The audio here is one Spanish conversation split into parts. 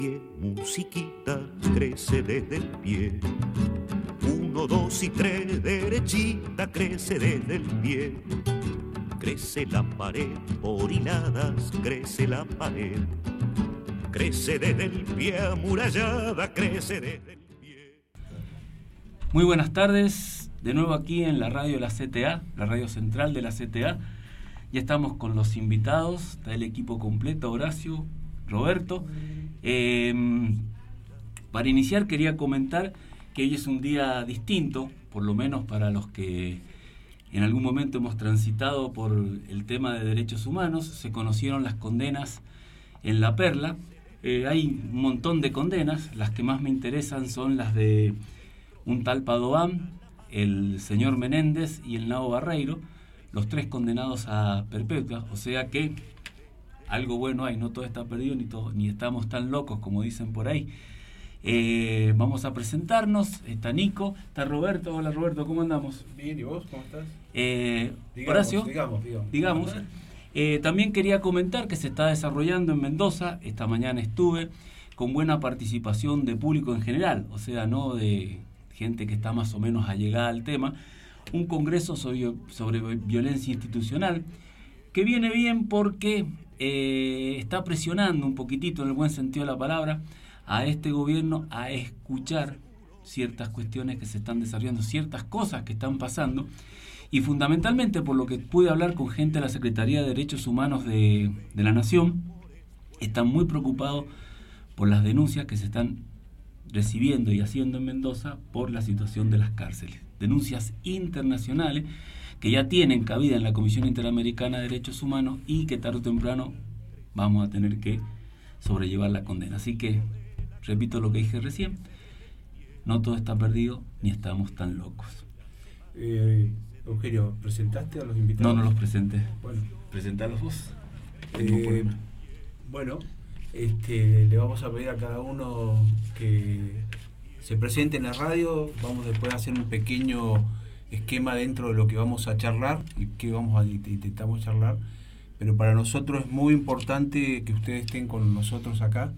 Musiquita crece desde el pie. 1, 2 y 3, derechita crece desde el pie. Crece la pared, por hiladas crece la pared. Crece desde el pie, amurallada crece desde el pie. Muy buenas tardes, de nuevo aquí en la radio de la CTA, la radio central de la CTA. Ya estamos con los invitados del equipo completo, Horacio, Roberto. Para iniciar quería comentar que hoy es un día distinto, por lo menos para los que en algún momento hemos transitado por el tema de derechos humanos. Se conocieron las condenas en La Perla. Hay un montón de condenas, las que más me interesan son las de un tal Padoan, el señor Menéndez y el Nao Barreiro, los tres condenados a perpetua, o sea que algo bueno hay, no todo está perdido ni estamos tan locos como dicen por ahí. Vamos a presentarnos, está Nico, está Roberto. Hola Roberto, ¿cómo andamos? Bien, ¿y vos cómo estás? Horacio, digamos. También quería comentar que se está desarrollando en Mendoza, esta mañana estuve, con buena participación de público en general, o sea, no de gente que está más o menos allegada al tema, un congreso sobre violencia institucional, que viene bien porque está presionando un poquitito, en el buen sentido de la palabra, a este gobierno a escuchar ciertas cuestiones que se están desarrollando, ciertas cosas que están pasando, y fundamentalmente por lo que pude hablar con gente de la Secretaría de Derechos Humanos de la Nación, están muy preocupados por las denuncias que se están recibiendo y haciendo en Mendoza por la situación de las cárceles. Denuncias internacionales que ya tienen cabida en la Comisión Interamericana de Derechos Humanos y que tarde o temprano vamos a tener que sobrellevar la condena. Así que, repito lo que dije recién, no todo está perdido ni estamos tan locos. Eugenio, ¿presentaste a los invitados? No los presenté. Bueno, presentalos vos. Le vamos a pedir a cada uno que se presente en la radio. Vamos después a hacer un pequeño esquema dentro de lo que vamos a charlar y que intentamos charlar, pero para nosotros es muy importante que ustedes estén con nosotros acá,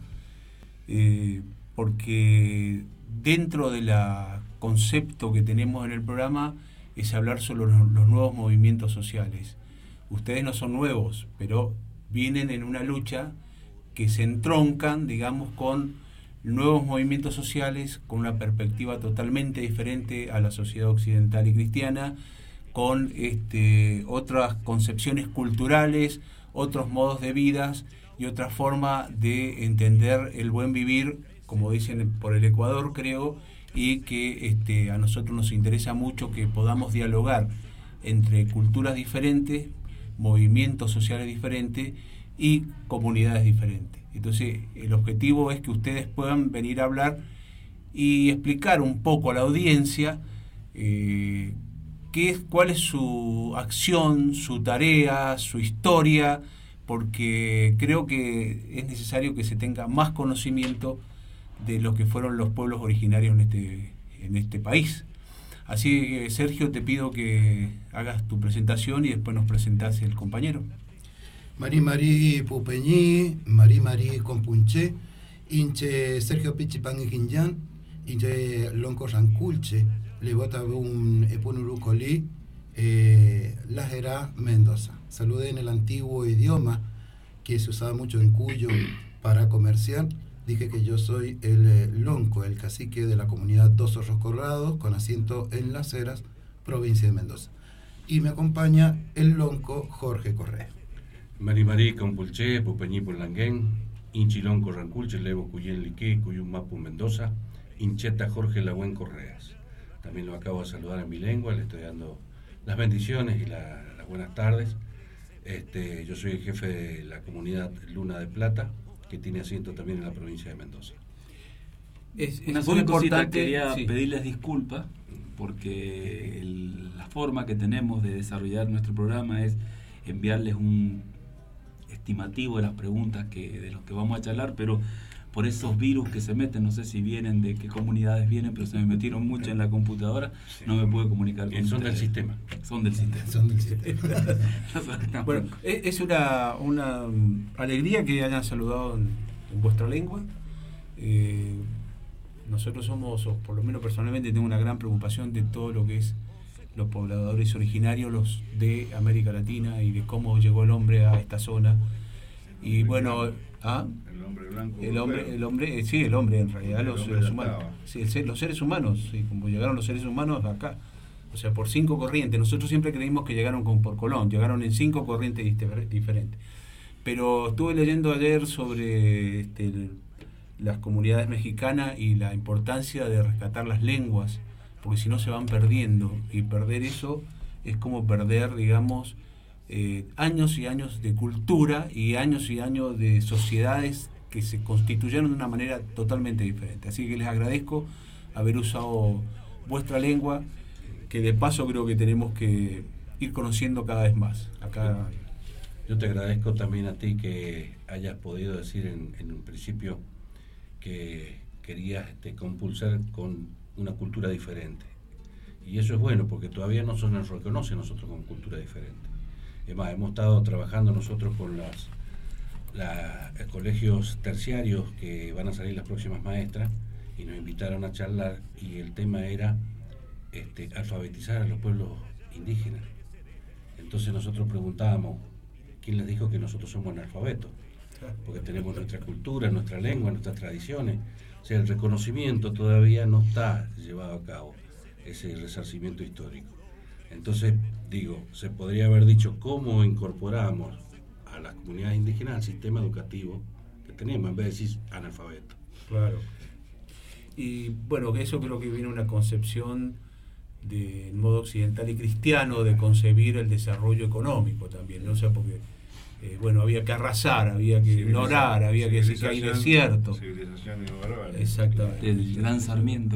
porque dentro del concepto que tenemos en el programa es hablar sobre los nuevos movimientos sociales. Ustedes no son nuevos, pero vienen en una lucha que se entroncan, digamos, con nuevos movimientos sociales, con una perspectiva totalmente diferente a la sociedad occidental y cristiana, con otras concepciones culturales, otros modos de vida y otra forma de entender el buen vivir, como dicen por el Ecuador, creo, y que a nosotros nos interesa mucho que podamos dialogar entre culturas diferentes, movimientos sociales diferentes y comunidades diferentes. Entonces, el objetivo es que ustedes puedan venir a hablar y explicar un poco a la audiencia cuál es su acción, su tarea, su historia, porque creo que es necesario que se tenga más conocimiento de lo que fueron los pueblos originarios en este país. Así que, Sergio, te pido que hagas tu presentación y después nos presentás el compañero. Mari Pupeñi, Mari Compunche, Inche Sergio Pichipangui Quinyan, Inche Lonco Ranculche, le vota un Epunurucoli, Lajera Mendoza. Saludé en el antiguo idioma que se usaba mucho en Cuyo para comerciar. Dije que yo soy el lonco, el cacique de la comunidad Dos Zorros Colorados, con asiento en Las Heras, provincia de Mendoza. Y me acompaña el lonco Jorge Correa. Mari Compulche, Pupeñi Polanguén, Inchilón Corranculche, Levo Cuyén Liqué, Cuyún Mapu Mendoza, Incheta Jorge Lagüen Correas. También lo acabo de saludar en mi lengua, le estoy dando las bendiciones y las buenas tardes. Yo soy el jefe de la comunidad Luna de Plata, que tiene asiento también en la provincia de Mendoza. Una sola importante, quería pedirles disculpas, porque la forma que tenemos de desarrollar nuestro programa es enviarles un estimativo de las preguntas de los que vamos a charlar, pero por esos virus que se meten, no sé si vienen de qué comunidades vienen, pero se me metieron mucho en la computadora, no me pude comunicar con son ustedes. Son del sistema. Bueno, es una alegría que hayan saludado en vuestra lengua. Nosotros somos, o por lo menos personalmente tengo una gran preocupación de todo lo que es los pobladores originarios, los de América Latina, y de cómo llegó el hombre a esta zona. Y bueno, el hombre blanco. el hombre en realidad, los seres humanos. Sí, los seres humanos, sí, como llegaron los seres humanos acá. O sea, por 5 corrientes. Nosotros siempre creímos que llegaron por Colón, llegaron en 5 corrientes diferentes. Pero estuve leyendo ayer sobre las comunidades mexicanas y la importancia de rescatar las lenguas, porque si no se van perdiendo, y perder eso es como perder, digamos, años y años de cultura y años de sociedades que se constituyeron de una manera totalmente diferente. Así que les agradezco haber usado vuestra lengua, que de paso creo que tenemos que ir conociendo cada vez más. Acá. Yo te agradezco también a ti que hayas podido decir en un principio que querías compulsar con una cultura diferente. Y eso es bueno, porque todavía no se nos reconoce a nosotros como cultura diferente. Es más, hemos estado trabajando nosotros con los colegios terciarios que van a salir las próximas maestras, y nos invitaron a charlar, y el tema era alfabetizar a los pueblos indígenas. Entonces nosotros preguntábamos, ¿quién les dijo que nosotros somos analfabetos? Porque tenemos nuestra cultura, nuestra lengua, nuestras tradiciones. O sea, el reconocimiento todavía no está llevado a cabo, ese resarcimiento histórico. Entonces, se podría haber dicho cómo incorporamos a las comunidades indígenas al sistema educativo que tenemos, en vez de decir analfabeto. Claro. Y bueno, que eso creo que viene una concepción del modo occidental y cristiano de concebir el desarrollo económico también, ¿no? O sea, porque había que arrasar, había que ignorar, había que decir que hay desierto. Civilización ignorable. Exactamente. El gran Sarmiento,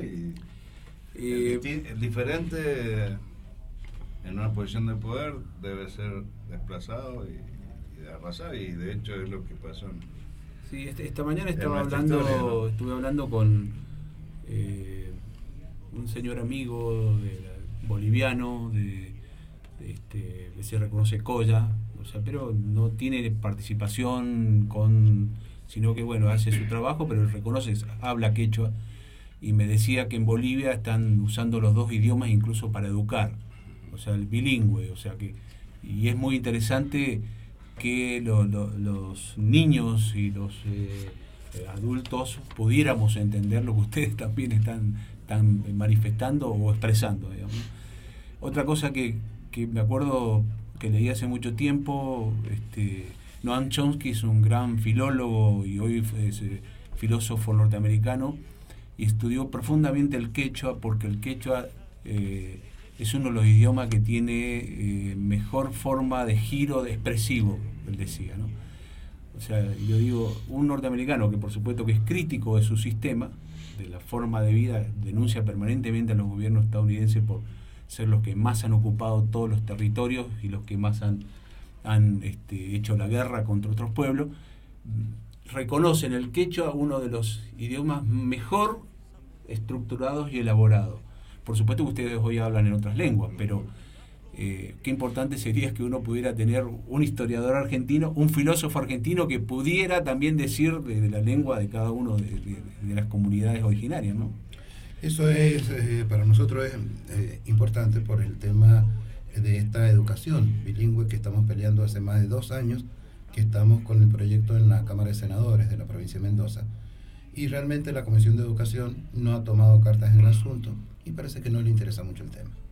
el diferente en una posición de poder debe ser desplazado y de arrasar, y de hecho es lo que pasó. Sí, esta mañana estuve hablando con un señor amigo boliviano que se reconoce Colla, o sea, pero no tiene participación sino que hace su trabajo, pero reconoce, habla quechua, y me decía que en Bolivia están usando los 2 idiomas incluso para educar, o sea, el bilingüe, o sea que, y es muy interesante que los niños y los adultos pudiéramos entender lo que ustedes también están manifestando o expresando, digamos. Otra cosa que me acuerdo que leí hace mucho tiempo, Noam Chomsky es un gran filólogo y hoy es filósofo norteamericano, y estudió profundamente el quechua, porque el quechua es uno de los idiomas que tiene mejor forma de giro de expresivo, él decía, ¿no? O sea, yo digo, un norteamericano que por supuesto que es crítico de su sistema, de la forma de vida, denuncia permanentemente a los gobiernos estadounidenses por ser los que más han ocupado todos los territorios y los que más han hecho la guerra contra otros pueblos, reconoce en el quechua uno de los idiomas mejor estructurados y elaborados. Por supuesto que ustedes hoy hablan en otras lenguas, pero qué importante sería que uno pudiera tener un historiador argentino, un filósofo argentino que pudiera también decir de la lengua de cada uno de las comunidades originarias, ¿no? Eso es, para nosotros es importante por el tema de esta educación bilingüe que estamos peleando hace más de 2 años, que estamos con el proyecto en la Cámara de Senadores de la provincia de Mendoza. Y realmente la Comisión de Educación no ha tomado cartas en el asunto y parece que no le interesa mucho el tema.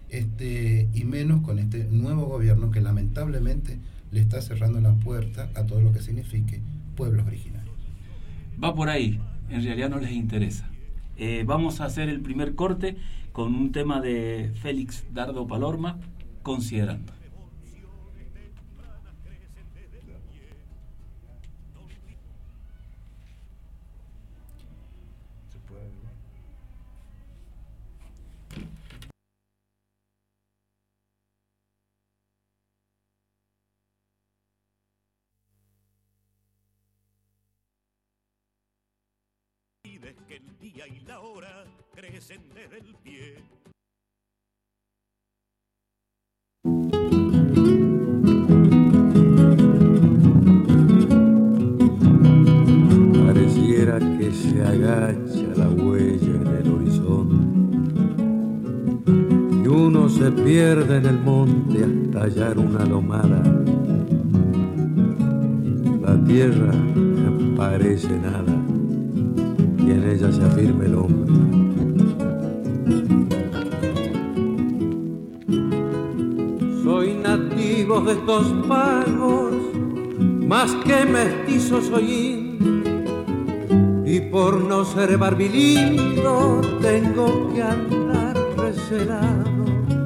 Y menos con este nuevo gobierno que lamentablemente le está cerrando la puerta a todo lo que signifique pueblos originarios. Va por ahí, en realidad no les interesa. Vamos a hacer el primer corte con un tema de Félix Dardo Palorma, Considerando. Que el día y la hora crecen desde el pie. Pareciera hasta que se agacha la huella en el horizonte y uno se pierde en el monte hasta hallar una lomada. La tierra parece nada y en ella se afirma el hombre. Soy nativo de estos pagos, más que mestizo soy indio, y por no ser barbilindo tengo que andar recelado.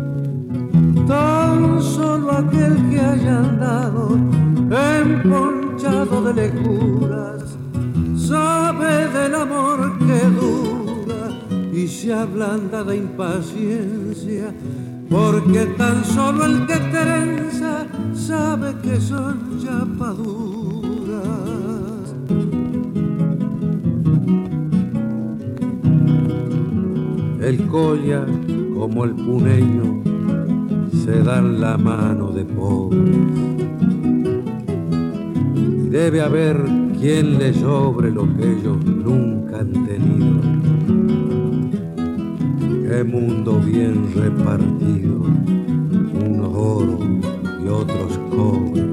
Tan solo aquel que haya andado emponchado de lejuras sabe del amor que dura y se ablanda de impaciencia, porque tan solo el que trenza sabe que son chapaduras. El colla como el puneño se dan la mano de pobres y debe haber quien les sobre lo que ellos nunca han tenido. Qué mundo bien repartido, unos oro y otros cobre.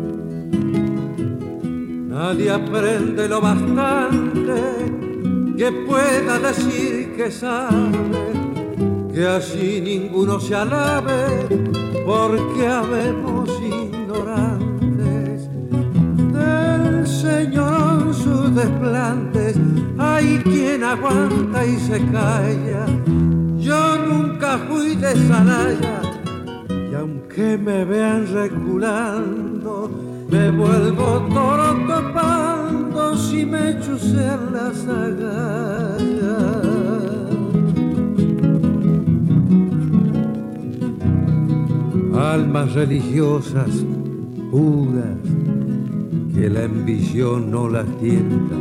Nadie aprende lo bastante que pueda decir que sabe, que así ninguno se alabe, porque habemos ignorantes del Señor sus desplantes. Hay quien aguanta y se calla. Yo nunca fui de Salaya y aunque me vean reculando, me vuelvo toro topando si me chucean las agallas. Almas religiosas puras que la ambición no las tienta,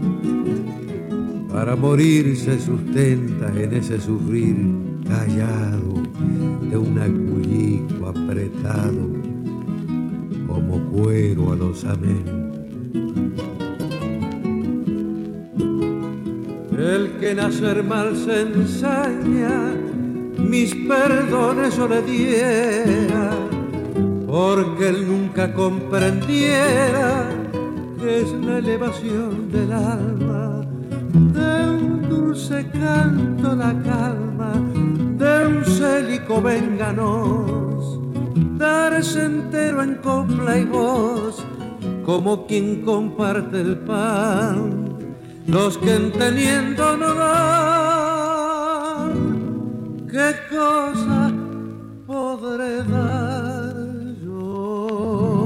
para morir se sustenta en ese sufrir callado de un acullico apretado como cuero a los amén. El que nacer mal se ensaña, mis perdones yo le diera, porque él nunca comprendiera que es la elevación del alma, de un dulce canto la calma, de un célico venganos, darse entero en copla y voz, como quien comparte el pan, los que entendiendo no dan, ¿qué cosa podré dar yo?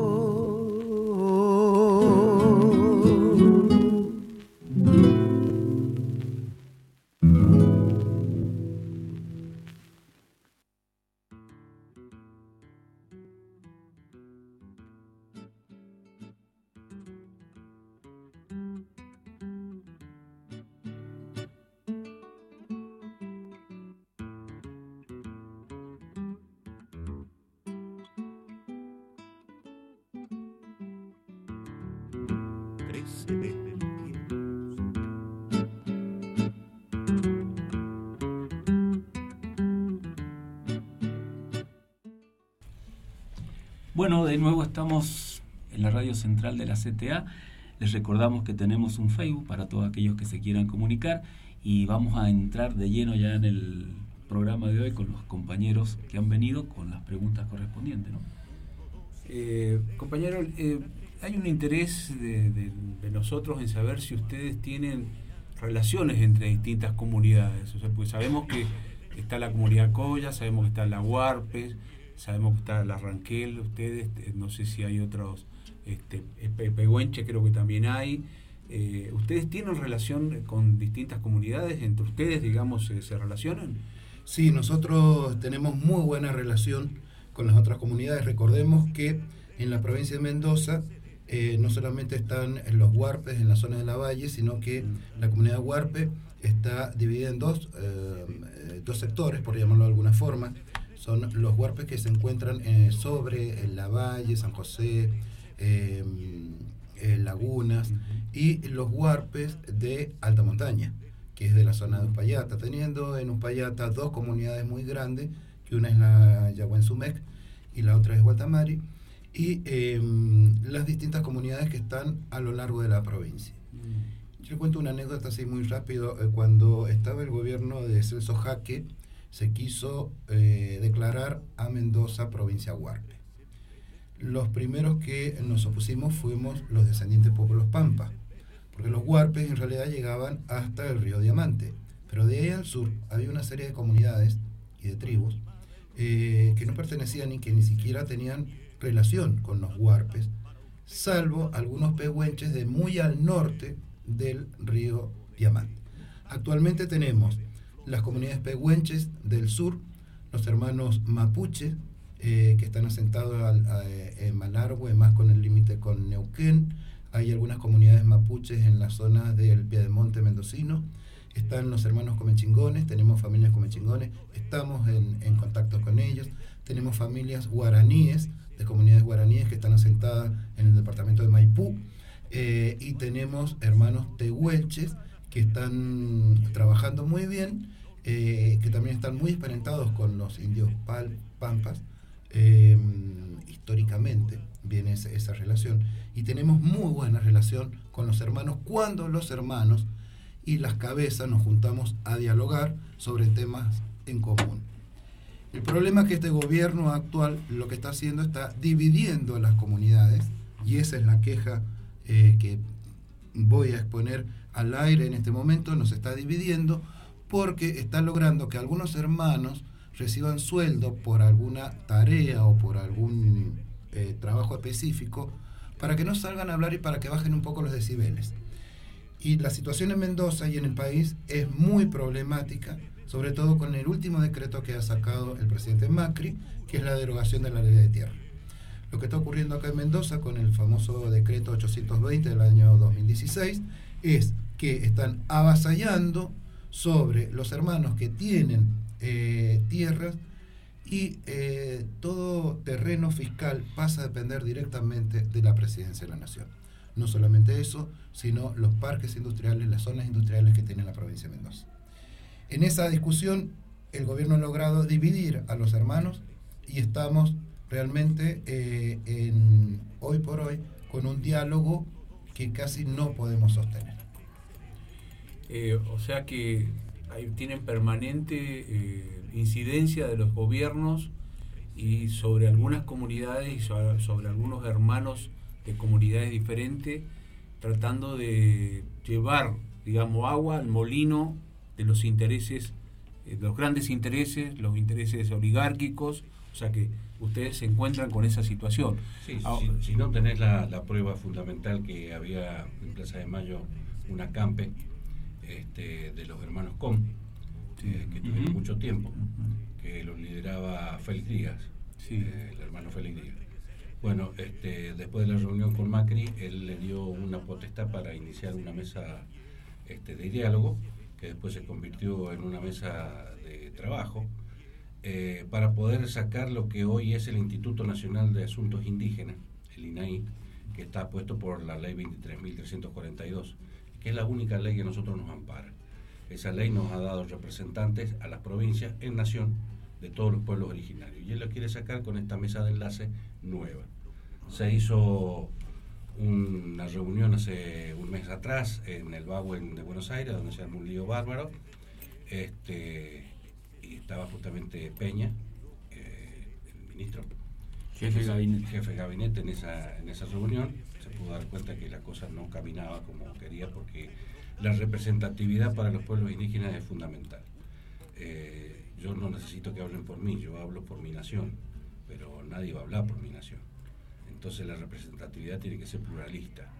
Bueno, de nuevo estamos en la radio central de la CTA. Les recordamos que tenemos un Facebook para todos aquellos que se quieran comunicar y vamos a entrar de lleno ya en el programa de hoy con los compañeros que han venido con las preguntas correspondientes, ¿no? Compañero, hay un interés de nosotros en saber si ustedes tienen relaciones entre distintas comunidades. O sea, pues sabemos que está la comunidad Colla, sabemos que está la Huarpes, sabemos que está la Ranquel, ustedes, no sé si hay otros, Pehuenche creo que también hay. ¿Ustedes tienen relación con distintas comunidades? ¿Entre ustedes, digamos, se relacionan? Sí, nosotros tenemos muy buena relación con las otras comunidades. Recordemos que en la provincia de Mendoza no solamente están los Huarpes en la zona de la Valle, sino que la comunidad Huarpe está dividida en dos sectores, por llamarlo de alguna forma. Son los Huarpes que se encuentran sobre la Valle, San José, Lagunas, y los huarpes de alta montaña, que es de la zona de Uspallata, teniendo en Uspallata dos comunidades muy grandes, que una es la Yahuenzumec y la otra es Guatamari, y las distintas comunidades que están a lo largo de la provincia. Yo le cuento una anécdota así muy rápido. Cuando estaba el gobierno de Celso Jaque, se quiso declarar a Mendoza provincia huarpe. Los primeros que nos opusimos fuimos los descendientes de pueblos pampa, porque los huarpes en realidad llegaban hasta el río Diamante, pero de ahí al sur había una serie de comunidades y de tribus que no pertenecían y que ni siquiera tenían relación con los huarpes, salvo algunos pehuenches de muy al norte del río Diamante. Actualmente tenemos las comunidades pehuenches del sur, los hermanos mapuches, que están asentados en Malargüe, más con el límite con Neuquén. Hay algunas comunidades mapuches en la zona del Piedemonte mendocino. Están los hermanos comechingones, tenemos familias comechingones, estamos en contacto con ellos. Tenemos familias guaraníes, de comunidades guaraníes que están asentadas en el departamento de Maipú. Y tenemos hermanos tehuelches que están trabajando muy bien, que también están muy emparentados con los indios pampas. Históricamente viene esa relación, y tenemos muy buena relación con los hermanos cuando los hermanos y las cabezas nos juntamos a dialogar sobre temas en común. El problema es que este gobierno actual lo que está haciendo está dividiendo a las comunidades, y esa es la queja que voy a exponer al aire en este momento. Nos está dividiendo porque está logrando que algunos hermanos reciban sueldo por alguna tarea o por algún trabajo específico, para que no salgan a hablar y para que bajen un poco los decibeles. Y la situación en Mendoza y en el país es muy problemática, sobre todo con el último decreto que ha sacado el presidente Macri, que es la derogación de la ley de tierra. Lo que está ocurriendo acá en Mendoza con el famoso decreto 820 del año 2016 es que están avasallando sobre los hermanos que tienen tierras, y todo terreno fiscal pasa a depender directamente de la Presidencia de la Nación. No solamente eso, sino los parques industriales, las zonas industriales que tiene la provincia de Mendoza. En esa discusión, el gobierno ha logrado dividir a los hermanos, y estamos realmente hoy por hoy con un diálogo que casi no podemos sostener. O sea que tienen permanente incidencia de los gobiernos y sobre algunas comunidades y sobre algunos hermanos de comunidades diferentes, tratando de llevar, digamos, agua al molino de los intereses, los grandes intereses, los intereses oligárquicos. O sea que ustedes se encuentran con esa situación. Sí, si no tenés la prueba fundamental que había en Plaza de Mayo un acampe de los hermanos Com, que tuvieron mucho tiempo, que lo lideraba Félix Díaz, el hermano Félix Díaz. Bueno, después de la reunión con Macri, él le dio una potestad para iniciar una mesa de diálogo, que después se convirtió en una mesa de trabajo, para poder sacar lo que hoy es el Instituto Nacional de Asuntos Indígenas, el INAI, que está puesto por la ley 23.342, que es la única ley que a nosotros nos ampara. Esa ley nos ha dado representantes a las provincias en nación de todos los pueblos originarios, y él lo quiere sacar con esta mesa de enlace nueva. Se hizo una reunión hace un mes atrás en el Bagüen de Buenos Aires, donde se armó un lío bárbaro, y estaba justamente Peña, el ministro, jefe de gabinete en esa reunión. Se pudo dar cuenta que la cosa no caminaba como quería, porque la representatividad para los pueblos indígenas es fundamental. Yo no necesito que hablen por mí, yo hablo por mi nación, pero nadie va a hablar por mi nación. Entonces la representatividad tiene que ser pluralista.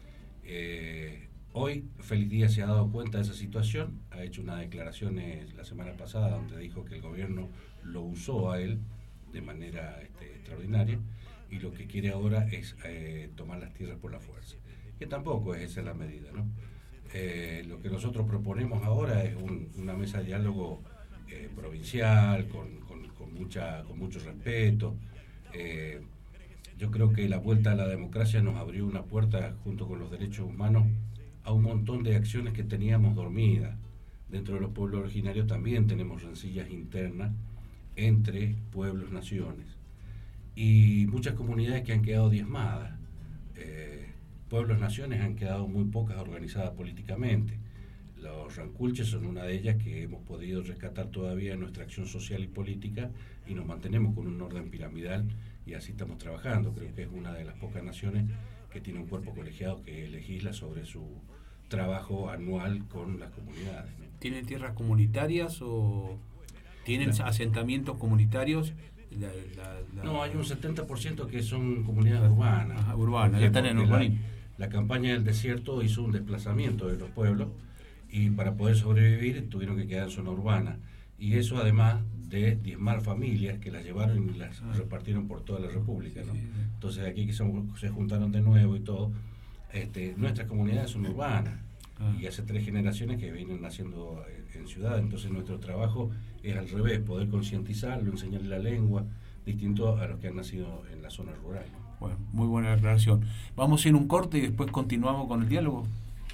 Hoy Félix Díaz se ha dado cuenta de esa situación, ha hecho unas declaraciones la semana pasada donde dijo que el gobierno lo usó a él de manera extraordinaria, y lo que quiere ahora es tomar las tierras por la fuerza, que tampoco es esa la medida, ¿no? Lo que nosotros proponemos ahora es una mesa de diálogo provincial, con mucho respeto. Yo creo que la vuelta a la democracia nos abrió una puerta, junto con los derechos humanos, a un montón de acciones que teníamos dormidas. Dentro de los pueblos originarios también tenemos rencillas internas entre pueblos, naciones, y muchas comunidades que han quedado diezmadas. Pueblos, naciones han quedado muy pocas organizadas políticamente. Los ranculches son una de ellas que hemos podido rescatar todavía en nuestra acción social y política, y nos mantenemos con un orden piramidal, y así estamos trabajando. Creo que es una de las pocas naciones que tiene un cuerpo colegiado que legisla sobre su trabajo anual con las comunidades, ¿no? ¿Tienen tierras comunitarias o tienen asentamientos comunitarios? No, hay un 70% que son comunidades urbanas. Ajá, urbanas, ya están en urbanismo. La campaña del desierto hizo un desplazamiento de los pueblos, y para poder sobrevivir tuvieron que quedar en zona urbana. Y eso además de diezmar familias que las llevaron y las repartieron por toda la República, ¿no? Entonces aquí que se juntaron de nuevo y todo, nuestras comunidades son urbanas, y hace 3 generaciones que vienen naciendo en ciudad. Entonces nuestro trabajo es al revés, poder concientizarlo, enseñarle la lengua, distinto a los que han nacido en la zona rural, ¿no? Bueno, muy buena aclaración. Vamos a ir un corte y después continuamos con el diálogo.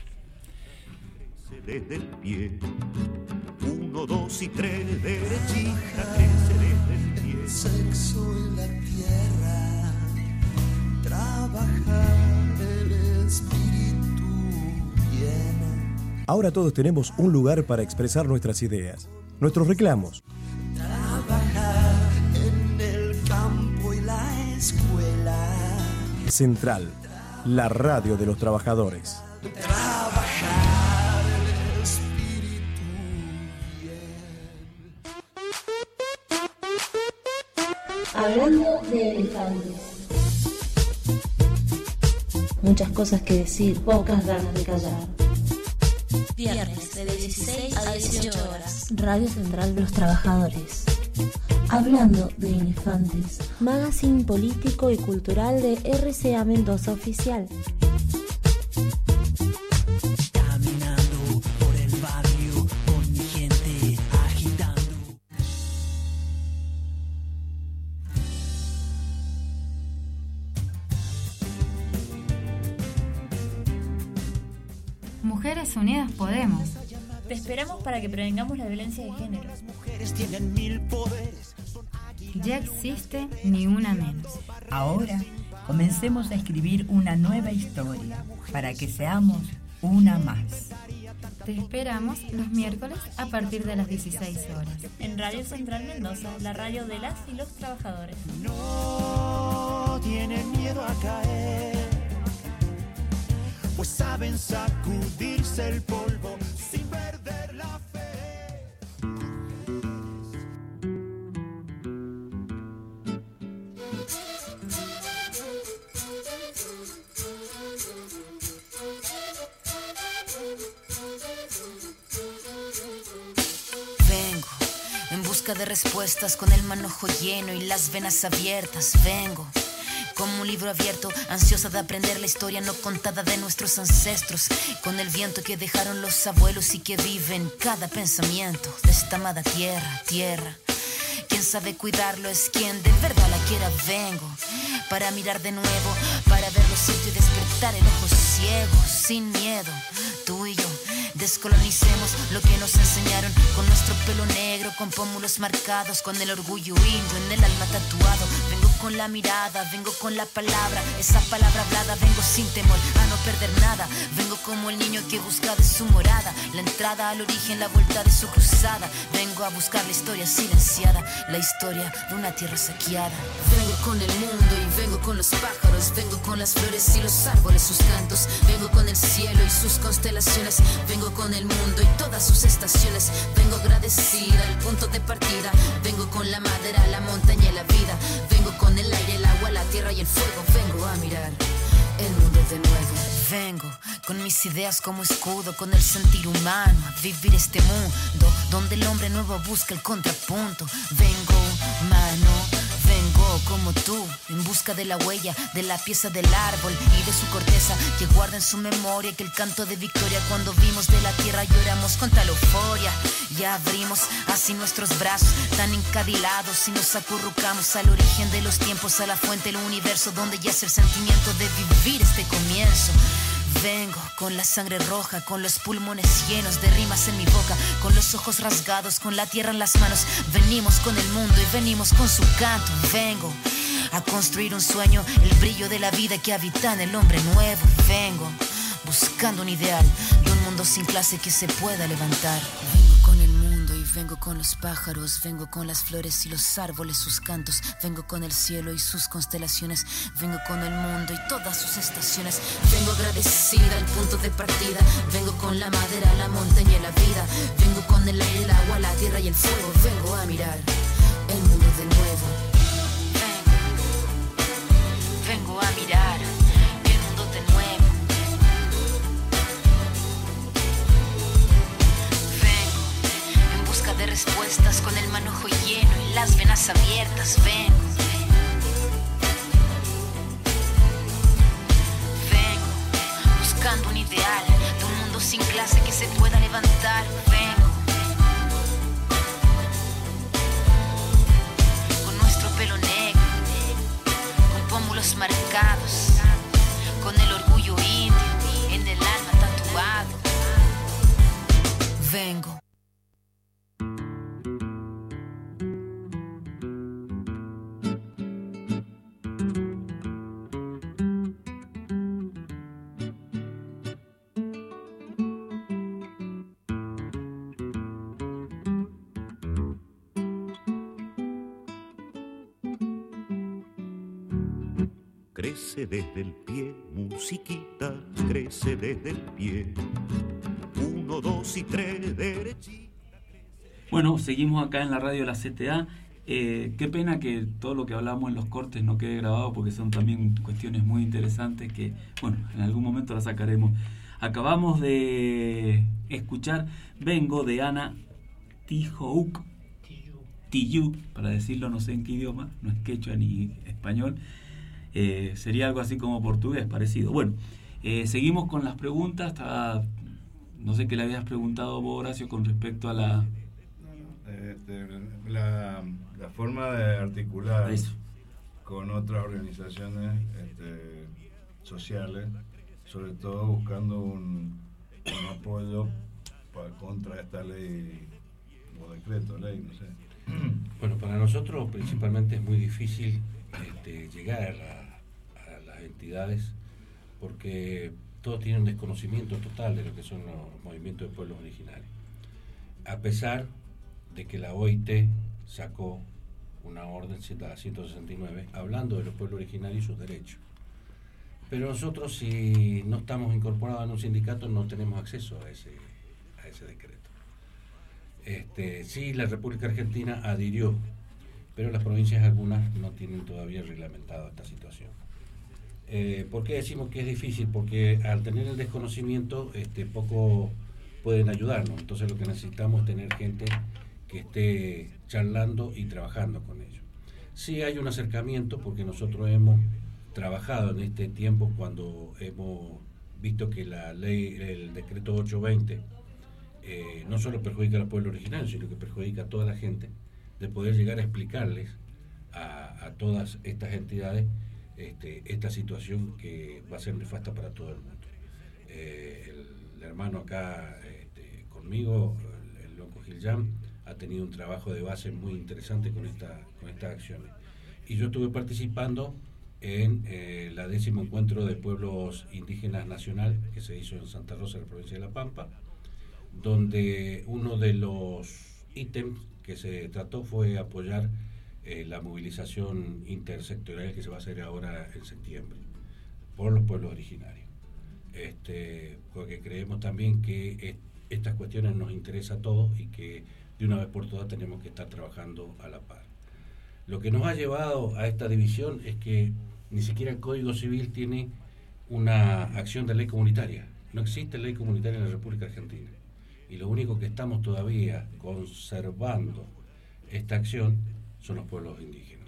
Desde el pie, 1, 2 y 3, derechita, crece desde el pie. Sexo en la tierra, trabajar el espíritu viene. Ahora todos tenemos un lugar para expresar nuestras ideas, nuestros reclamos. Trabajar en el campo y la escuela. Central, la radio de los trabajadores. Trabajar el espíritu bien. Hablando de elefantes. Muchas cosas que decir, pocas ganas de callar. Viernes de 16 a 18 horas. Radio Central de los Trabajadores. Hablando de elefantes. Magazine político y cultural de RCA Mendoza Oficial. Caminando por el barrio con mi gente agitando. Mujeres Unidas Podemos. Te esperamos para que prevengamos la violencia de género. Las mujeres tienen 1000 poderes. Ya existe Ni Una Menos. Ahora comencemos a escribir una nueva historia para que seamos una más. Te esperamos los miércoles a partir de las 16 horas. En Radio Central Mendoza, la radio de las y los trabajadores. No tienen miedo a caer, pues saben sacudirse el polvo sin perder la fe. Vengo en busca de respuestas con el manojo lleno y las venas abiertas. Vengo como un libro abierto, ansiosa de aprender la historia no contada de nuestros ancestros, con el viento que dejaron los abuelos y que vive en cada pensamiento de esta amada tierra. Quien sabe cuidarlo es quien de verdad la quiera. Vengo para mirar de nuevo, para ver lo cierto y despertar el ojo ciego, sin miedo. Tú y yo descolonicemos lo que nos enseñaron, con nuestro pelo negro, con pómulos marcados, con el orgullo indio en el alma tatuado. Vengo con la mirada, vengo con la palabra, esa palabra hablada. Vengo sin temor a no perder nada. Vengo como el niño que busca de su morada la entrada al origen, la vuelta de su cruzada. Vengo a buscar la historia silenciada, la historia de una tierra saqueada. Vengo con el mundo y vengo con los pájaros. Vengo con las flores y los árboles, sus cantos. Vengo con el cielo y sus constelaciones. Vengo con el mundo y todas sus estaciones. Vengo agradecida al punto de partida. Vengo con la madera, la montaña y la vida. Vengo con el aire, el agua, la tierra y el fuego. Vengo a mirar el mundo de nuevo. Vengo con mis ideas como escudo, con el sentir humano a vivir este mundo donde el hombre nuevo busca el contrapunto. Vengo humano, vengo como tú, en busca de la huella de la pieza del árbol y de su corteza, que guarda en su memoria que el canto de victoria cuando vimos de la tierra lloramos con tal euforia. Ya abrimos así nuestros brazos tan encadilados y nos acurrucamos al origen de los tiempos, a la fuente del universo donde yace el sentimiento de vivir este comienzo. Vengo con la sangre roja, con los pulmones llenos de rimas en mi boca, con los ojos rasgados, con la tierra en las manos. Venimos con el mundo y venimos con su canto. Vengo a construir un sueño, el brillo de la vida que habita en el hombre nuevo. Vengo buscando un ideal de un mundo sin clase que se pueda levantar. Vengo con el mundo y vengo con los pájaros, vengo con las flores y los árboles, sus cantos, vengo con el cielo y sus constelaciones, vengo con el mundo y todas sus estaciones, vengo agradecida al punto de partida, vengo con la madera, la montaña y la vida, vengo con el aire, el agua, la tierra y el fuego, vengo a mirar el mundo de nuevo. Vengo a mirar el mundo de nuevo. De respuestas con el manojo lleno y las venas abiertas. Vengo buscando un ideal de un mundo sin clase que se pueda levantar. Vengo con nuestro pelo negro, con pómulos marcados, con el orgullo indio en el alma tatuado. Vengo. Crece desde el pie, musiquita, crece desde el pie. 1, 2 y 3, derechita. Bueno, seguimos acá en la radio de la CTA. Qué pena que todo lo que hablamos en los cortes no quede grabado porque son también cuestiones muy interesantes que, bueno, en algún momento las sacaremos. Acabamos de escuchar Vengo de Ana Tijoux, Tiyú, para decirlo no sé en qué idioma, no es quechua ni español. Sería algo así como portugués, parecido. Bueno, seguimos con las preguntas. No sé qué le habías preguntado vos, Horacio, con respecto a la forma de articular eso con otras organizaciones sociales, sobre todo buscando un apoyo contra esta ley o decreto, ley, no sé. Bueno, para nosotros principalmente es muy difícil llegar a las entidades porque todos tienen un desconocimiento total de lo que son los movimientos de pueblos originarios, a pesar de que la OIT sacó una orden 169 hablando de los pueblos originarios y sus derechos, pero nosotros, si no estamos incorporados en un sindicato, no tenemos acceso a ese decreto. Sí, la República Argentina adhirió, pero las provincias algunas no tienen todavía reglamentado esta situación. ¿Por qué decimos que es difícil? Porque al tener el desconocimiento, poco pueden ayudarnos. Entonces lo que necesitamos es tener gente que esté charlando y trabajando con ellos. Sí hay un acercamiento porque nosotros hemos trabajado en este tiempo cuando hemos visto que la ley, el decreto 820, no solo perjudica al pueblo originario, sino que perjudica a toda la gente, de poder llegar a explicarles a todas estas entidades esta situación que va a ser nefasta para todo el mundo. El hermano acá conmigo, el loco Giljam, ha tenido un trabajo de base muy interesante con estas acciones. Y yo estuve participando en la 10º encuentro de pueblos indígenas nacional que se hizo en Santa Rosa, en la provincia de La Pampa, donde uno de los ítems que se trató fue apoyar la movilización intersectorial que se va a hacer ahora en septiembre por los pueblos originarios. Porque creemos también que estas cuestiones nos interesan a todos y que de una vez por todas tenemos que estar trabajando a la par. Lo que nos ha llevado a esta división es que ni siquiera el Código Civil tiene una acción de ley comunitaria. No existe ley comunitaria en la República Argentina. Y lo único que estamos todavía conservando esta acción son los pueblos indígenas.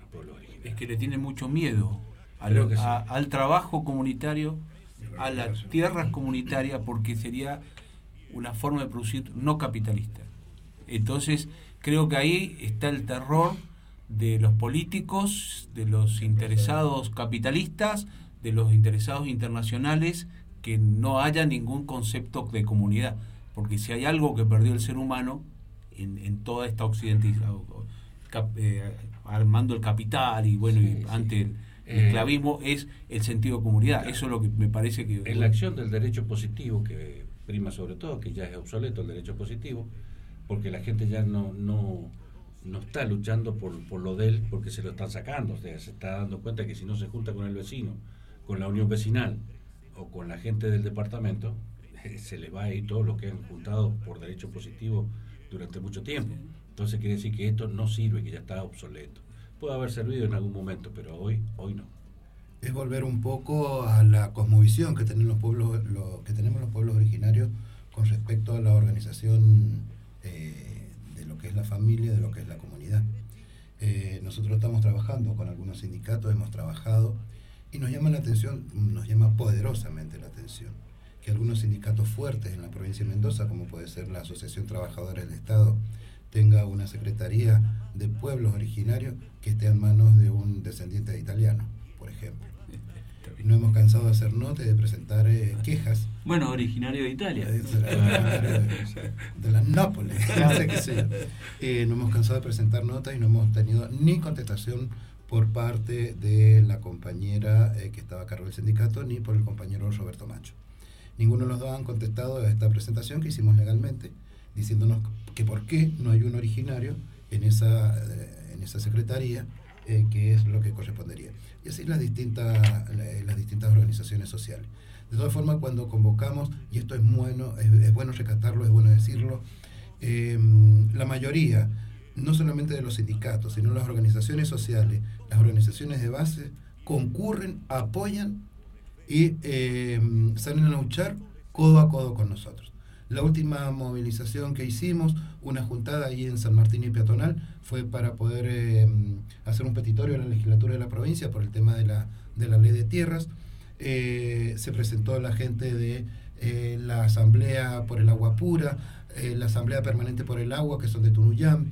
pueblos originarios. Es que le tienen mucho miedo al trabajo comunitario, a las tierras comunitarias, porque sería una forma de producir no capitalista. Entonces, creo que ahí está el terror de los políticos, de los interesados capitalistas, de los interesados internacionales, que no haya ningún concepto de comunidad. Porque si hay algo que perdió el ser humano en toda esta occidentalización, armando el capital y bueno, y ante el esclavismo, es el sentido de comunidad. Eso es lo que me parece que... En la acción del derecho positivo, que prima sobre todo, que ya es obsoleto el derecho positivo, porque la gente ya no está luchando por lo de él, porque se lo están sacando. O sea, se está dando cuenta que si no se junta con el vecino, con la unión vecinal o con la gente del departamento, se le va a ir todo lo que han juntado por derecho positivo durante mucho tiempo. Entonces quiere decir que esto no sirve, que ya está obsoleto. Puede haber servido en algún momento, pero hoy no. Es volver un poco a la cosmovisión que tienen los pueblos, que tenemos los pueblos originarios con respecto a la organización de lo que es la familia, de lo que es la comunidad. Nosotros estamos trabajando con algunos sindicatos, hemos trabajado y nos llama la atención, nos llama poderosamente la atención que algunos sindicatos fuertes en la provincia de Mendoza, como puede ser la Asociación Trabajadora del Estado, tenga una secretaría de pueblos originarios que esté en manos de un descendiente de italiano, por ejemplo. No hemos cansado de hacer notas, de presentar quejas. Bueno, originario de Italia. De la Nápoles, no sé qué sé yo. No hemos cansado de presentar notas y no hemos tenido ni contestación por parte de la compañera que estaba a cargo del sindicato, ni por el compañero Roberto Macho. Ninguno de los dos han contestado a esta presentación que hicimos legalmente, diciéndonos que por qué no hay un originario en esa secretaría, que es lo que correspondería. Y así las distintas organizaciones sociales. De todas formas, cuando convocamos, y esto es bueno rescatarlo, es bueno decirlo, la mayoría, no solamente de los sindicatos, sino las organizaciones sociales, las organizaciones de base, concurren, apoyan y salen a luchar codo a codo con nosotros. La última movilización que hicimos, una juntada ahí en San Martín y Peatonal, fue para poder hacer un petitorio a la legislatura de la provincia por el tema de la ley de tierras. Se presentó la gente de la Asamblea por el Agua Pura, la Asamblea Permanente por el Agua, que son de Tunuyán,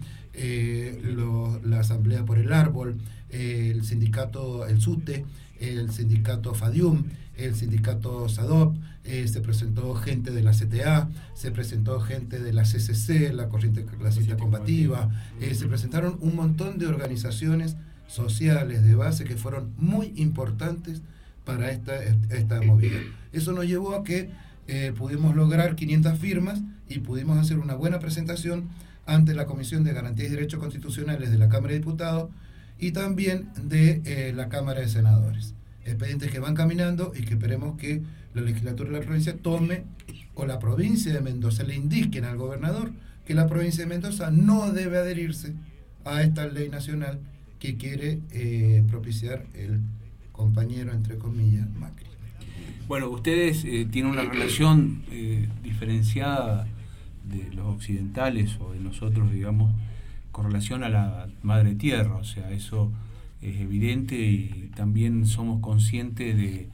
la Asamblea por el Árbol, el sindicato, el SUTE, el sindicato FADIUM, el sindicato SADOP, se presentó gente de la CTA, se presentó gente de la CCC, la Corriente Clasista Combativa, se presentaron un montón de organizaciones sociales de base que fueron muy importantes para esta movida. Eso nos llevó a que pudimos lograr 500 firmas y pudimos hacer una buena presentación ante la Comisión de Garantías y Derechos Constitucionales de la Cámara de Diputados y también de la Cámara de Senadores. Expedientes que van caminando y que esperemos que la legislatura de la provincia tome, o la provincia de Mendoza le indiquen al gobernador que la provincia de Mendoza no debe adherirse a esta ley nacional que quiere propiciar el compañero, entre comillas, Macri. Bueno, ustedes tienen una relación diferenciada de los occidentales o de nosotros, digamos, con relación a la madre tierra, o sea, eso es evidente y también somos conscientes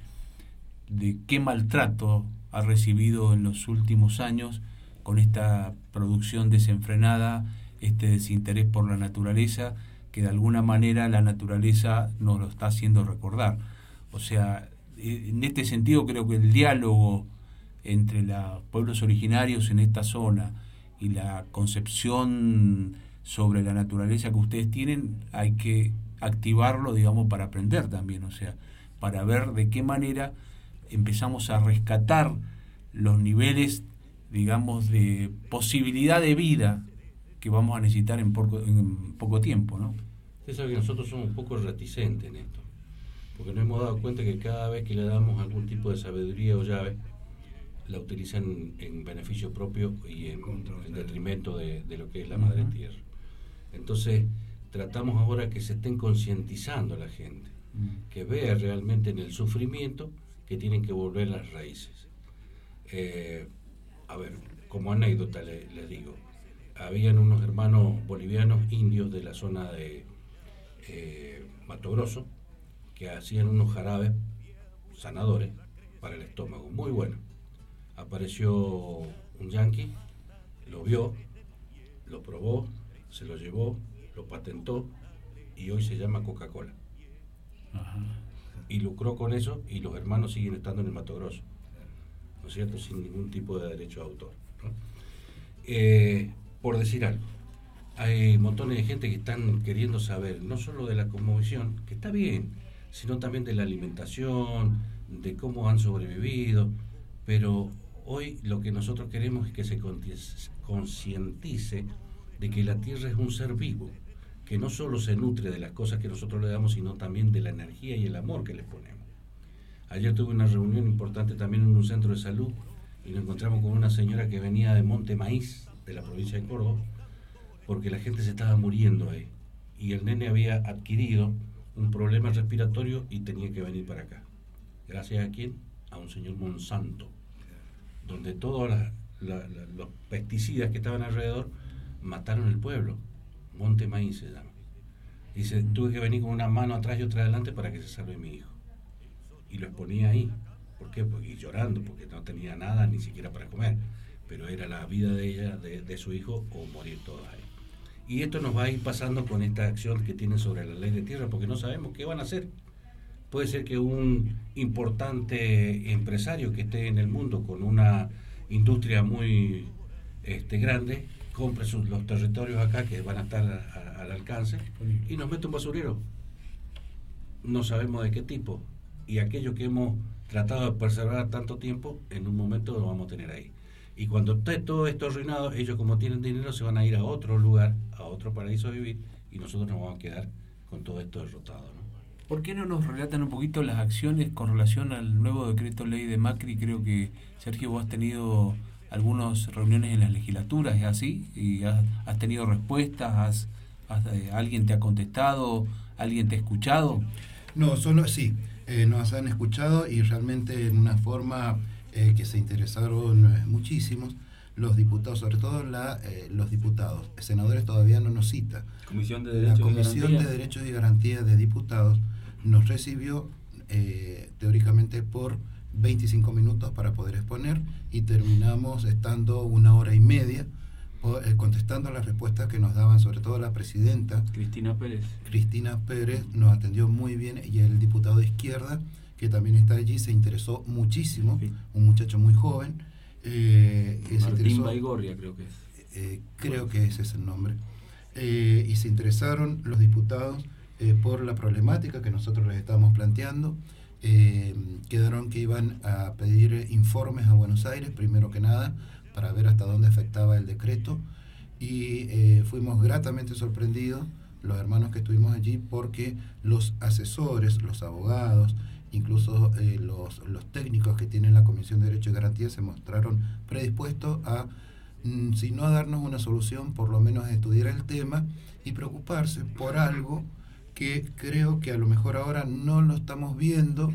de qué maltrato ha recibido en los últimos años con esta producción desenfrenada, este desinterés por la naturaleza, que de alguna manera la naturaleza nos lo está haciendo recordar. O sea, en este sentido creo que el diálogo entre los pueblos originarios en esta zona y la concepción sobre la naturaleza que ustedes tienen, hay que activarlo, digamos, para aprender también, o sea, para ver de qué manera empezamos a rescatar los niveles, digamos, de posibilidad de vida que vamos a necesitar en poco tiempo, ¿no? Usted sabe que nosotros somos un poco reticentes en esto, porque nos hemos dado cuenta que cada vez que le damos algún tipo de sabiduría o llave, la utilizan en beneficio propio y en detrimento de lo que es la madre tierra. Entonces, tratamos ahora que se estén concientizando a la gente, que vea realmente en el sufrimiento que tienen que volver las raíces. A ver, como anécdota les digo, habían unos hermanos bolivianos indios de la zona de Mato Grosso, que hacían unos jarabes sanadores para el estómago, muy bueno. Apareció un yanqui, lo vio, lo probó, se lo llevó, lo patentó y hoy se llama Coca-Cola. Ajá. Y lucró con eso y los hermanos siguen estando en el Mato Grosso, ¿no es cierto?, sin ningún tipo de derecho de autor, ¿no? Por decir algo, hay montones de gente que están queriendo saber no solo de la cosmovisión, que está bien, sino también de la alimentación, de cómo han sobrevivido, pero hoy lo que nosotros queremos es que se concientice de que la tierra es un ser vivo, que no solo se nutre de las cosas que nosotros le damos, sino también de la energía y el amor que le ponemos. Ayer tuve una reunión importante también en un centro de salud y nos encontramos con una señora que venía de Monte Maíz, de la provincia de Córdoba, porque la gente se estaba muriendo ahí y el nene había adquirido un problema respiratorio y tenía que venir para acá. ¿Gracias a quién? A un señor Monsanto, donde todos los pesticidas que estaban alrededor mataron el pueblo. Monte Maíz se llama. Dice, tuve que venir con una mano atrás y otra adelante para que se salve mi hijo. Y lo exponía ahí. ¿Por qué? Y llorando, porque no tenía nada ni siquiera para comer. Pero era la vida de ella, de su hijo, o morir todos ahí. Y esto nos va a ir pasando con esta acción que tienen sobre la ley de tierra, porque no sabemos qué van a hacer. Puede ser que un importante empresario que esté en el mundo con una industria muy grande compre los territorios acá que van a estar al alcance y nos mete un basurero. No sabemos de qué tipo. Y aquello que hemos tratado de preservar tanto tiempo, en un momento lo vamos a tener ahí. Y cuando esté todo esto arruinado, ellos como tienen dinero se van a ir a otro lugar, a otro paraíso a vivir, y nosotros nos vamos a quedar con todo esto derrotado, ¿no? ¿Por qué no nos relatan un poquito las acciones con relación al nuevo decreto ley de Macri? Creo que, Sergio, vos has tenido algunas reuniones en las legislaturas, ¿es así? ¿Y has tenido respuestas? ¿Alguien te ha contestado? ¿Alguien te ha escuchado? No, solo sí, nos han escuchado y realmente en una forma que se interesaron muchísimos los diputados, sobre todo los diputados. Senadores todavía no nos cita. Comisión de La Comisión de Derechos y Garantías de Diputados nos recibió teóricamente por 25 minutos para poder exponer y terminamos estando 1 hora y media contestando las respuestas que nos daban, sobre todo la presidenta Cristina Pérez nos atendió muy bien, y el diputado de izquierda que también está allí se interesó muchísimo, sí. Un muchacho muy joven Martín Baigorria creo que es. Creo que ese es el nombre. Y se interesaron los diputados por la problemática que nosotros les estábamos planteando. Quedaron que iban a pedir informes a Buenos Aires, primero que nada, para ver hasta dónde afectaba el decreto. Y fuimos gratamente sorprendidos, los hermanos que estuvimos allí, porque los asesores, los abogados, incluso los técnicos que tienen la Comisión de Derechos y Garantías se mostraron predispuestos a, si no a darnos una solución, por lo menos a estudiar el tema y preocuparse por algo que creo que a lo mejor ahora no lo estamos viendo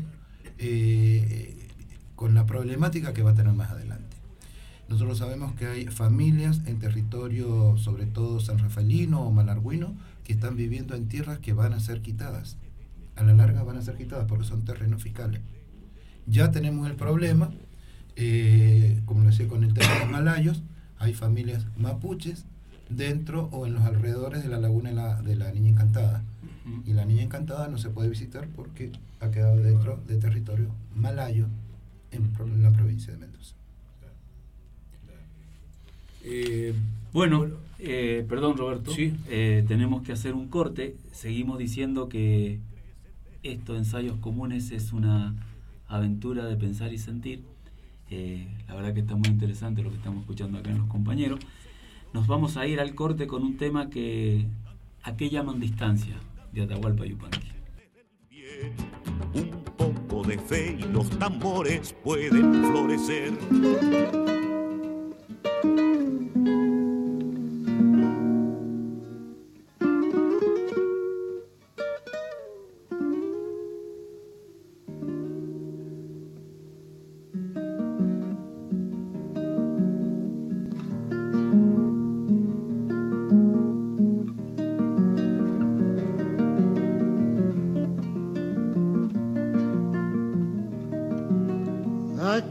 con la problemática que va a tener más adelante. Nosotros sabemos que hay familias en territorio, sobre todo sanrafaelino o malargüino, que están viviendo en tierras que van a ser quitadas. A la larga van a ser quitadas porque son terrenos fiscales. Ya tenemos el problema, como lo decía con el tema de los malayos, hay familias mapuches dentro o en los alrededores de la laguna de la Niña Encantada. Y la Niña Encantada no se puede visitar porque ha quedado dentro de territorio malayo en la provincia de Mendoza. Perdón Roberto, ¿sí? Tenemos que hacer un corte. Seguimos diciendo que estos ensayos comunes es una aventura de pensar y sentir. La verdad que está muy interesante lo que estamos escuchando acá en los compañeros. Nos vamos a ir al corte con un tema que ¿a qué llaman distancia? De Atahualpa Yupanqui. Un poco de fe y los tambores pueden florecer.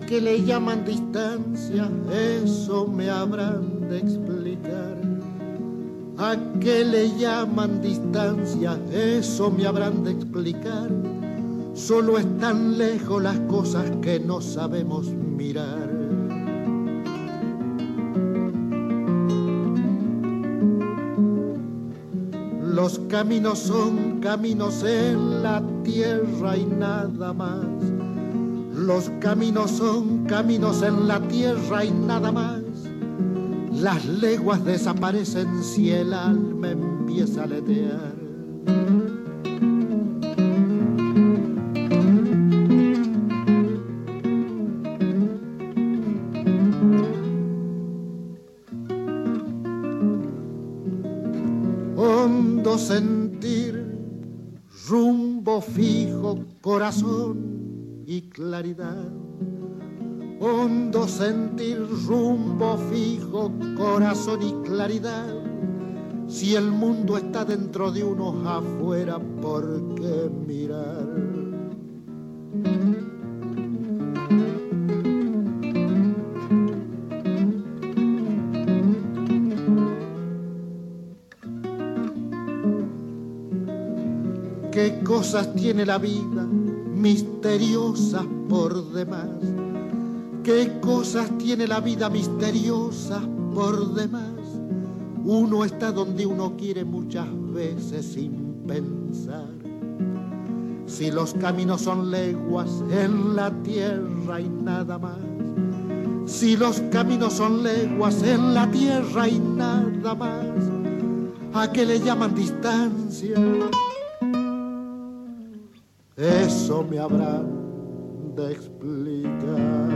qué le llaman distancia? Eso me habrán de explicar. ¿A qué le llaman distancia? Eso me habrán de explicar. Solo están lejos las cosas que no sabemos mirar. Los caminos son caminos en la tierra y nada más. Los caminos son caminos en la tierra y nada más. Las leguas desaparecen si el alma empieza a aletear. Hondo sentir, rumbo fijo, corazón y claridad. Hondo sentir, rumbo fijo, corazón y claridad. Si el mundo está dentro de uno, afuera, ¿por qué mirar? ¿Qué cosas tiene la vida, misteriosas por demás? ¿Qué cosas tiene la vida, misteriosas por demás? Uno está donde uno quiere muchas veces sin pensar. Si los caminos son leguas en la tierra y nada más. Si los caminos son leguas en la tierra y nada más. ¿A qué le llaman distancia? Eso me habrán de explicar.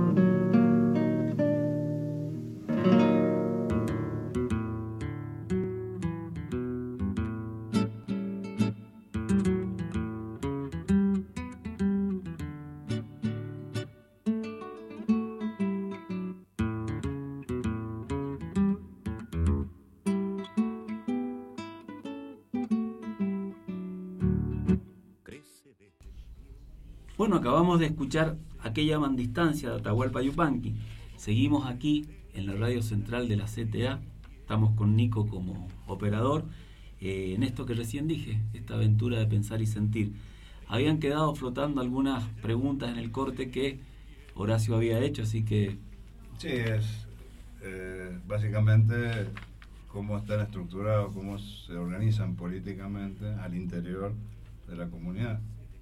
Bueno, acabamos de escuchar ¿A qué llaman distancia? De Atahualpa Yupanqui. Seguimos aquí en la radio central de la CTA. Estamos con Nico como operador. En esto que recién dije, esta aventura de pensar y sentir. Habían quedado flotando algunas preguntas en el corte que Horacio había hecho, así que... Sí, es básicamente cómo están estructurados, cómo se organizan políticamente al interior de la comunidad.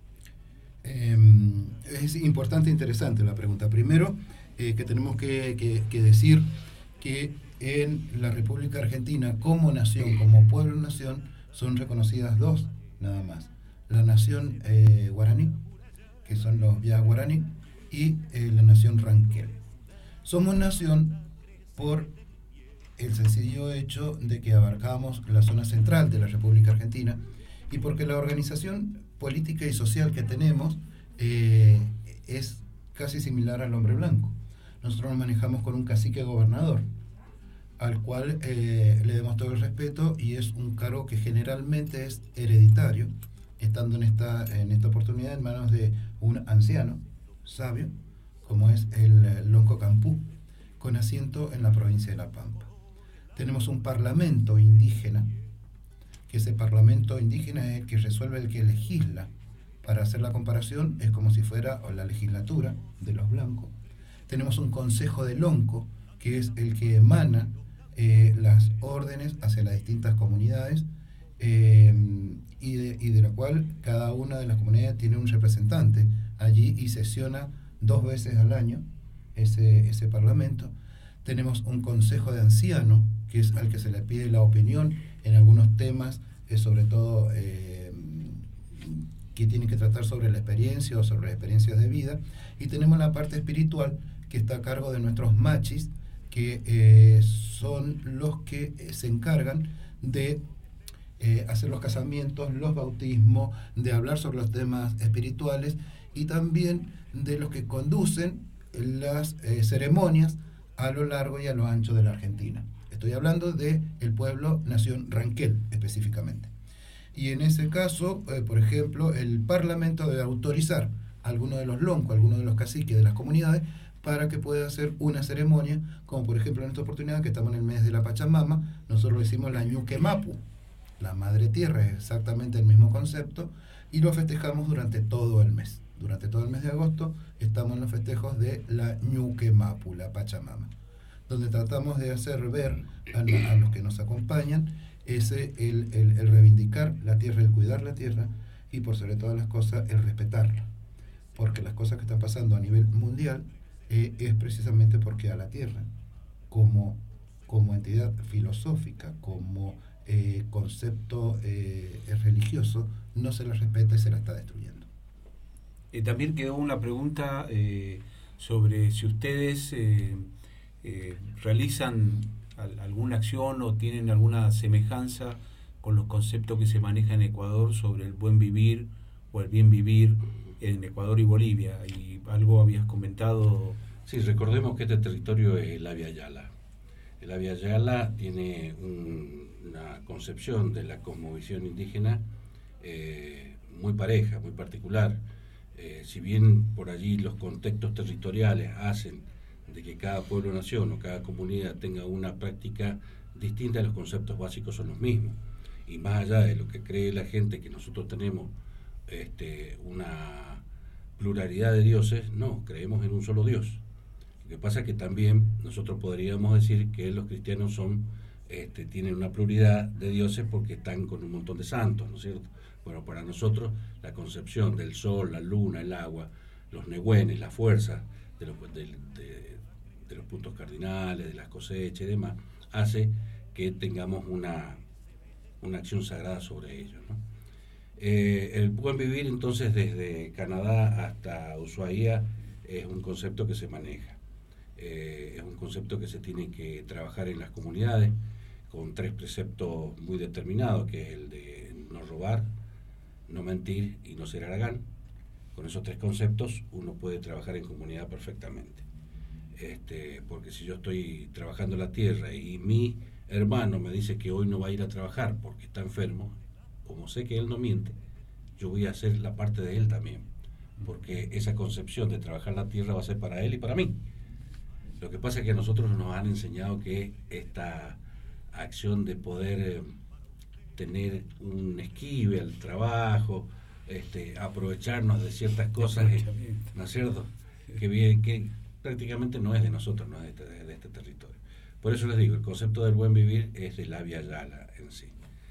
Es importante e interesante la pregunta. Primero, que tenemos que decir que en la República Argentina, como nación, como pueblo-nación, son reconocidas dos, nada más. La nación guaraní, que son los Vía Guaraní, y la nación Ranquel. Somos nación por el sencillo hecho de que abarcamos la zona central de la República Argentina y porque la organización política y social que tenemos es casi similar al hombre blanco. Nosotros nos manejamos con un cacique gobernador, al cual le demos todo el respeto, y es un cargo que generalmente es hereditario, estando en esta oportunidad en manos de un anciano sabio, como es el Lonco Campú, con asiento en la provincia de La Pampa. Tenemos un parlamento indígena, que ese parlamento indígena es el que resuelve, el que legisla. Para hacer la comparación, es como si fuera la legislatura de los blancos. Tenemos un consejo de lonco, que es el que emana las órdenes hacia las distintas comunidades, y de la cual cada una de las comunidades tiene un representante allí y sesiona 2 veces al año ese parlamento. Tenemos un consejo de ancianos, que es al que se le pide la opinión en algunos temas, sobre todo que tienen que tratar sobre la experiencia o sobre las experiencias de vida. Y tenemos la parte espiritual, que está a cargo de nuestros machis, que son los que se encargan de hacer los casamientos, los bautismos, de hablar sobre los temas espirituales, y también de los que conducen las ceremonias a lo largo y a lo ancho de la Argentina. Estoy hablando del pueblo nación Ranquel específicamente. Y en ese caso, por ejemplo, el Parlamento debe autorizar a alguno de los loncos, a alguno de los caciques de las comunidades, para que pueda hacer una ceremonia, como por ejemplo en esta oportunidad que estamos en el mes de la Pachamama, nosotros decimos la Ñuquemapu, la Madre Tierra, es exactamente el mismo concepto, y lo festejamos durante todo el mes. Durante todo el mes de agosto estamos en los festejos de la Ñuquemapu, la Pachamama, donde tratamos de hacer ver a los que nos acompañan el reivindicar la tierra, el cuidar la tierra, y por sobre todas las cosas el respetarla, porque las cosas que están pasando a nivel mundial es precisamente porque a la tierra como entidad filosófica, como concepto religioso, no se la respeta y se la está destruyendo. También quedó una pregunta sobre si ustedes realizan alguna acción o tienen alguna semejanza con los conceptos que se manejan en Ecuador sobre el buen vivir o el bien vivir en Ecuador y Bolivia. Y algo habías comentado. Sí, recordemos que este territorio es el Abya Yala. El Abya Yala tiene una concepción de la cosmovisión indígena muy pareja, muy particular. Si bien por allí los contextos territoriales hacen de que cada pueblo-nación o cada comunidad tenga una práctica distinta, los conceptos básicos son los mismos. Y más allá de lo que cree la gente que nosotros tenemos una pluralidad de dioses, no, creemos en un solo Dios. Lo que pasa es que también nosotros podríamos decir que los cristianos tienen una pluralidad de dioses porque están con un montón de santos, ¿no es cierto? Bueno, para nosotros la concepción del sol, la luna, el agua, los nehuenes, la fuerza de los puntos cardinales, de las cosechas y demás, hace que tengamos una acción sagrada sobre ellos, ¿no? El buen vivir, entonces, desde Canadá hasta Ushuaia es un concepto que se maneja. Es un concepto que se tiene que trabajar en las comunidades con 3 preceptos muy determinados, que es el de no robar, no mentir y no ser haragán. Con esos 3 conceptos uno puede trabajar en comunidad perfectamente. Porque si yo estoy trabajando la tierra y mi hermano me dice que hoy no va a ir a trabajar porque está enfermo, como sé que él no miente, yo voy a hacer la parte de él también, porque esa concepción de trabajar la tierra va a ser para él y para mí. Lo que pasa es que a nosotros nos han enseñado que esta acción de poder tener un esquive al trabajo, aprovecharnos de ciertas cosas, ¿no es cierto? Que prácticamente no es de nosotros, no es de este territorio. Por eso les digo, el concepto del buen vivir es del Abya Yala en sí.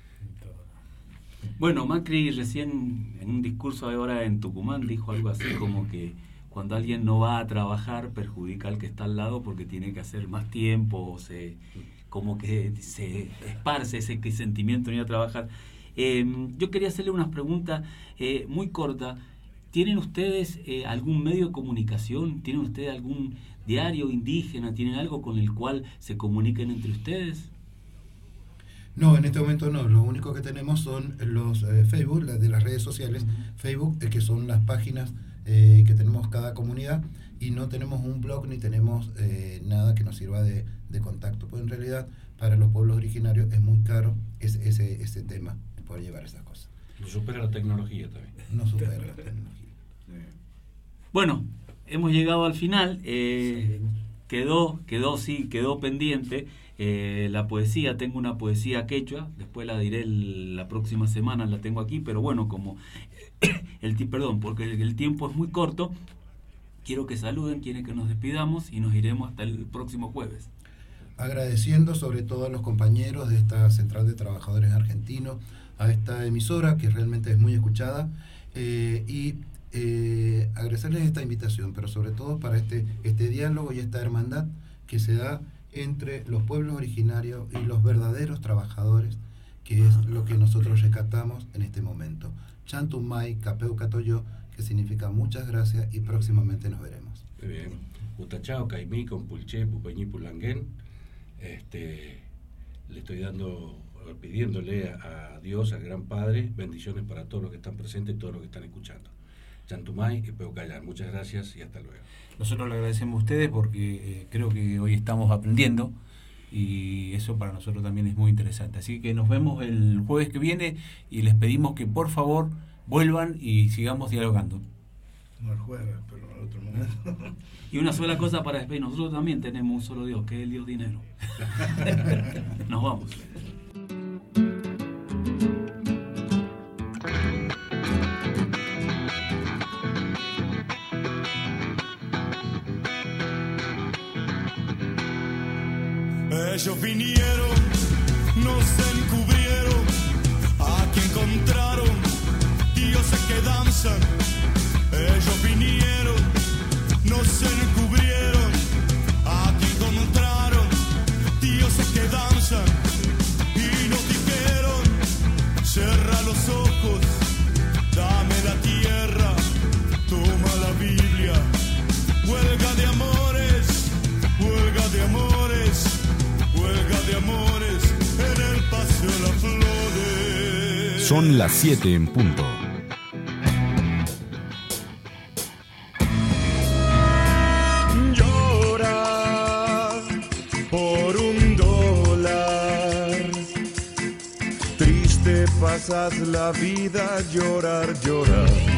Bueno, Macri recién en un discurso ahora en Tucumán dijo algo así como que cuando alguien no va a trabajar perjudica al que está al lado porque tiene que hacer más tiempo, como que se esparce ese sentimiento de ir a trabajar. Yo quería hacerle unas preguntas muy cortas. ¿Tienen ustedes algún medio de comunicación? ¿Tienen ustedes algún diario indígena? ¿Tienen algo con el cual se comuniquen entre ustedes? No, en este momento no. Lo único que tenemos son los Facebook, de las redes sociales, Facebook, que son las páginas que tenemos cada comunidad, y no tenemos un blog ni tenemos nada que nos sirva de contacto. Pues en realidad para los pueblos originarios es muy caro ese tema, poder llevar esas cosas. Nos supera la tecnología también. Nos supera la tecnología. Bueno, hemos llegado al final. Quedó pendiente la poesía. Tengo una poesía quechua, después la diré la próxima semana, la tengo aquí, pero bueno, como porque el tiempo es muy corto, quiero que saluden, quieren que nos despidamos y nos iremos hasta el próximo jueves. Agradeciendo sobre todo a los compañeros de esta Central de Trabajadores Argentinos, a esta emisora que realmente es muy escuchada, y agradecerles esta invitación, pero sobre todo para este diálogo y esta hermandad que se da entre los pueblos originarios y los verdaderos trabajadores, que es lo que nosotros rescatamos en este momento. Chantumay, Capeu Catoyo, que significa muchas gracias y próximamente nos veremos. Muy bien. Utachao, Caimí, Compulché, Pupeñí, Pulanguén. Le estoy pidiéndole a Dios, al Gran Padre, bendiciones para todos los que están presentes y todos los que están escuchando. Chantumay y Peucayar, muchas gracias y hasta luego. Nosotros le agradecemos a ustedes porque creo que hoy estamos aprendiendo y eso para nosotros también es muy interesante. Así que nos vemos el jueves que viene y les pedimos que por favor vuelvan y sigamos dialogando. No el jueves, pero en otro momento. Y una sola cosa para despedir. Nosotros también tenemos un solo Dios, que es el Dios dinero. Nos vamos. Ellos vinieron, nos encubrieron, aquí encontraron dioses que danzan. Ellos vinieron, nos encubrieron, aquí encontraron dioses que danzan. Y nos dijeron, cierra los ojos, dame la tierra, toma la Biblia. Huelga de amores, huelga de amores, huelga de amores en el Paseo de las Flores. Son las 7 en punto. Llorar por $1. Triste pasas la vida, llorar, llorar.